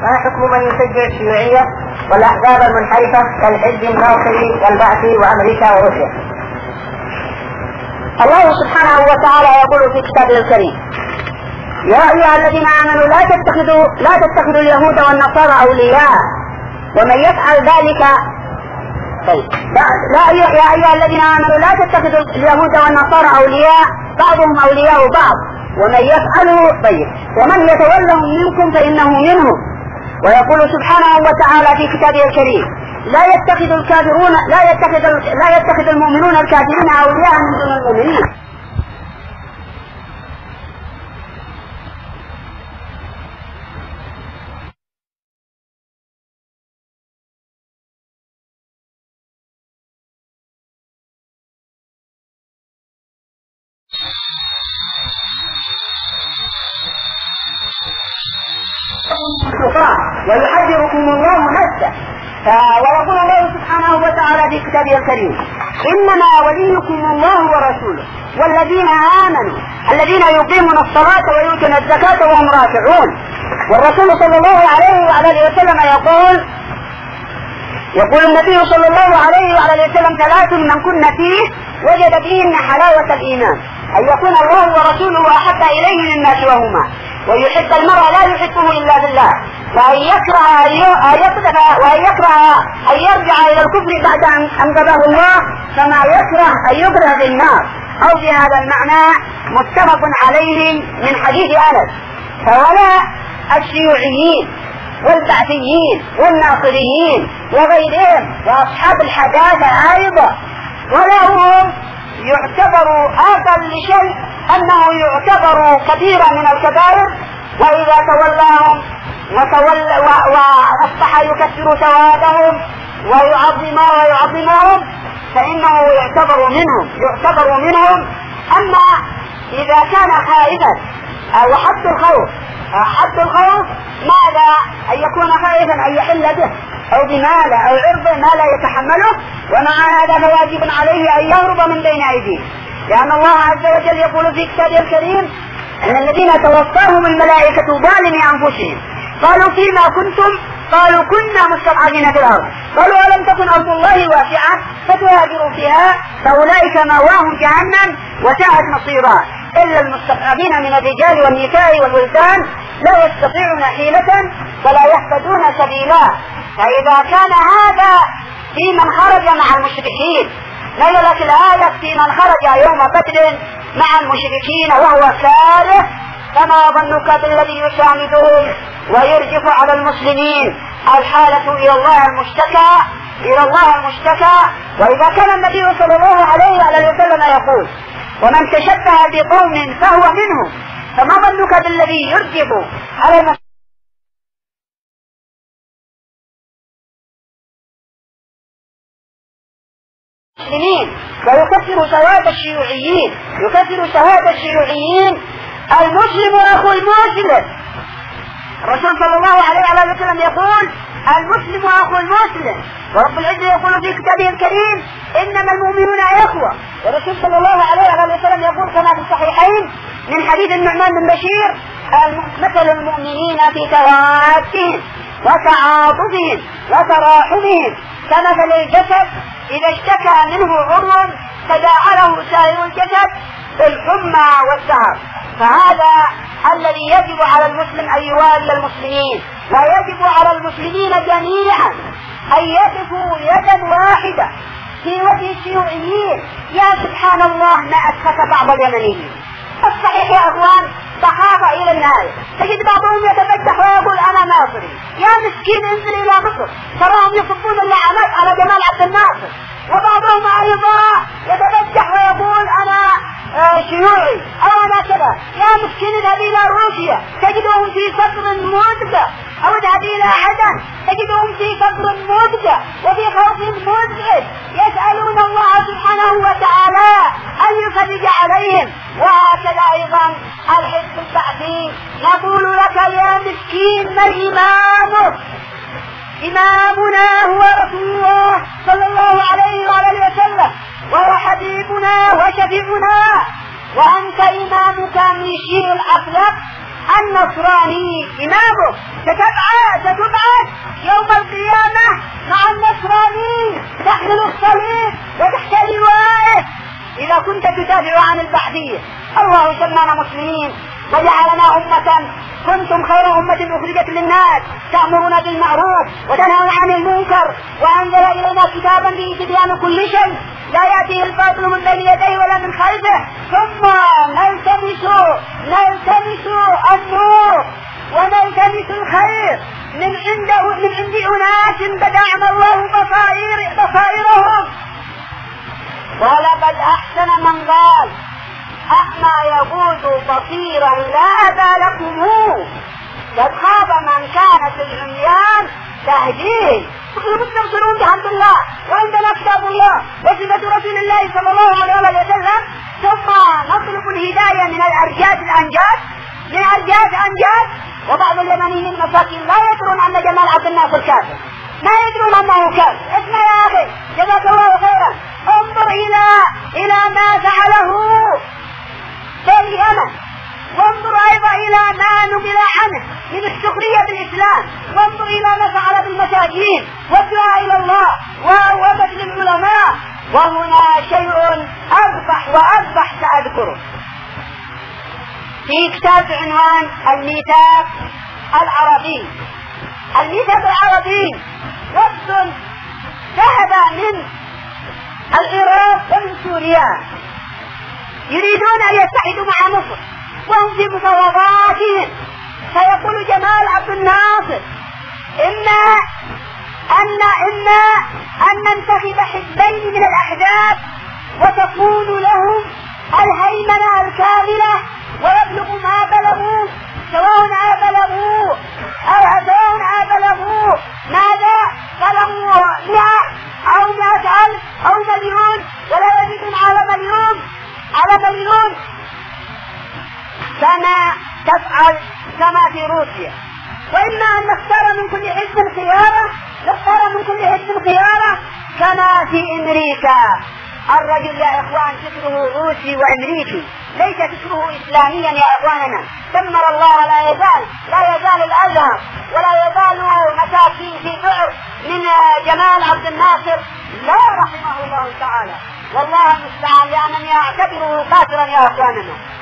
ما حكم من يشجع الشيوعية والأحزاب المنحرفة كالحزب الناصري والبعثي وأمريكا وروسيا؟ الله سبحانه وتعالى يقول في كتابه الكريم: يا أيها الذين آمنوا لا تتخذوا اليهود والنصارى أولياء ومن يفعل ذلك يا أيها الذين آمنوا لا تتخذوا اليهود والنصارى أولياء بعضهم أولياء بعض ومن يفعله ومن يتولهم منكم فإنه منهم. ويقول سبحانه وتعالى في كتابه الكريم: لا يتخذ المؤمنون الكافرين أولياء من دون المؤمنين. ويحذركم الله نفسه. ويقول الله سبحانه وتعالى في كتابه الكريم: إنما وليكم الله ورسوله والذين آمنوا الذين يقيمون الصلاة ويؤتون الزكاة وهم راكعون. والرسول صلى الله عليه وعلى اله وسلم يقول النبي صلى الله عليه وعلى اله وسلم: ثلاث من كن فيه وجد فيهن حلاوة الإيمان: أن يكون الله ورسوله أحب إليه مما سواهما، ويحب المرء لا يحبه إلا بالله، وأن يكره أن يرجع إلى الكفر بعد أن أنقذه الله كما يكره أن يكره في النار، أو في هذا المعنى متفق عليه من حديث أنس. فولا الشيوعيين والبعثيين والناصريين وغيرهم وأصحاب الحداثة أيضا ولا هم يعتبر أقل شيء أنه يعتبر كبيرا من الكبائر، وإذا تولاهم وأصبح يكسر ثوابهم ويعظمهم فإنه يعتبر منهم. أما إذا كان خائفا وحد الخوف ماذا؟ أن يكون خائفا أن يحل به أو بمال أو عرضه ما لا يتحمله، ومع هذا فواجب عليه أن يهرب من بين أيديه، لأن الله عز وجل يقول في كتابه الكريم: أن الذين توفاهم الملائكة ظالمي أنفسهم قالوا فيما كنتم؟ قالوا كنا مستضعفين في الأرض، قالوا ألم تكن أرض الله واسعة فتهاجروا فيها فأولئك مأواهم جهنم وساءت مصيرا إلا المستضعفين من الرجال والنساء والولدان لا يستطيعون حيلة ولا يهتدون سبيلا. فإذا كان هذا في من خرج مع المشركين، نزلت الآية في من خرج يوم بدر مع المشركين وهو كاره، فما ظنك بالذي يساندهم ويرجف على المسلمين؟ الحالة إلى الله المشتكى. وإذا كان النبي صلى الله عليه وسلم يقول: ومن تشبه بقوم فهو منهم، فما ظنك بالذي يرجف على المسلمين ويكسر سواد الشيوعيين؟ المسلم أخو المسلم. الرسول صلى الله عليه وسلم يقول: المسلم أخو المسلم. ورب العزة يقول في كتابه الكريم: إنما المؤمنون إخوة. والرسول صلى الله عليه وسلم يقول كما في الصحيحين من حديث النعمان بن بشير: مثل المؤمنين في توادهم وتعاطفهم وتراحمهم كمثل الجسد إذا اشتكى منه عضو تداعى له سائر الجسد بالحمى والسهر. فهذا الذي يجب على المسلم أن يوالي المسلمين، ويجب على المسلمين جميعا أن يقفوا يدا واحدة في وجه الشيوعيين. يا سبحان الله ما أسخط بعض اليمنيين الصحيح يا أخوان صحافة إلى النهاية، تجد بعضهم يتفتح ويقول أنا ناصري. يا مسكين انزل إلى مصر تراهم يصبون اللعنات على جمال عبد الناصر، وبعضهم أيضا يتفتح ويقول أنا شيوعي أو أنا كذا. يا مسكين اذهب إلى روسيا تجدهم في صدر مودة، أو اذهب إلى عدن تجدهم في صدر مودة وفي خوف مزعج يسألون الله سبحانه وتعالى أن يفرج عليهم. وهكذا أيضا الحزب البعثي نقول لك يا مسكين ما إمامك؟ إمامنا هو رسول الله صلى الله عليه وسلم، وهو حبيبنا وشفيعنا، وأنت إمامك من شير الأخلاق النصراني إمامك. ستدعى يوم القيامة مع النصرانيين تحمل الصليب وتحتاج رواية إذا كنت تدافع عن البعثية. الله سمانا مسلمين وجعلنا أمة كنتم خير أمة أخرجت للناس تأمرون بالمعروف وتنهون عن المنكر وأنزل إلينا كتابا فيه تبيان كل شيء لا يأتيه الباطل من بين يديه ولا من خلفه ثم نلتمس النور ونلتمس الخير من عند أناس بدعنا الله بصائرهم. ولقد أحسن من قال أما يقول بصيرا لا أبا لكموه قد خاب من كان في العميان تهديه. نحن مستبصرون بحمد الله وعندنا كتاب الله وصفة رسول الله صلى الله عليه وسلم ثم نطلب الهداية من الأرجاس أنجاز وبعض اليمنيين المساكين لا يدرون أن جمال عبد الناصر كافر ما يدرون أنه كافر. اسمع يا أخي جزاك الله خيرا انظر إلى ما فعله في اليمن وانظر أيضا إلى ما نقل عنه من السخرية بالإسلام وانظر إلى ما فعل بالمساجين والدعاء إلى الله وبذل العلماء. وهنا شيء أذبح سأذكره في كتاب عنوان الميثاق العربي. الميثاق العربي وفد ذهب من العراق ومن سوريا يريدون أن يتحدوا مع مصر وهم في مفاوضاتهم. فيقول جمال عبد الناصر إما أن ننتخب حزبين من الأحزاب وتكون لهم الهيمنة الكاملة ويبلغوا ما بلغوا سواء بلغوا ماذا بلغوا 100 أو 100,000 أو مليون ولا يزيدون على مليون كما تفعل كما في روسيا. وإما أن نختار من كل حزب خيارة كما في أمريكا. الرجل يا إخوان فكره روسي وأمريكي ليس فكره إسلاميا يا إخواننا. دمر الله لا يزال الأزهر ولا يزال مساكين في بعض من جمال عبد الناصر لا رحمه الله تعالى والله المستعان لأنني أعتبره كافرا يا إخواننا.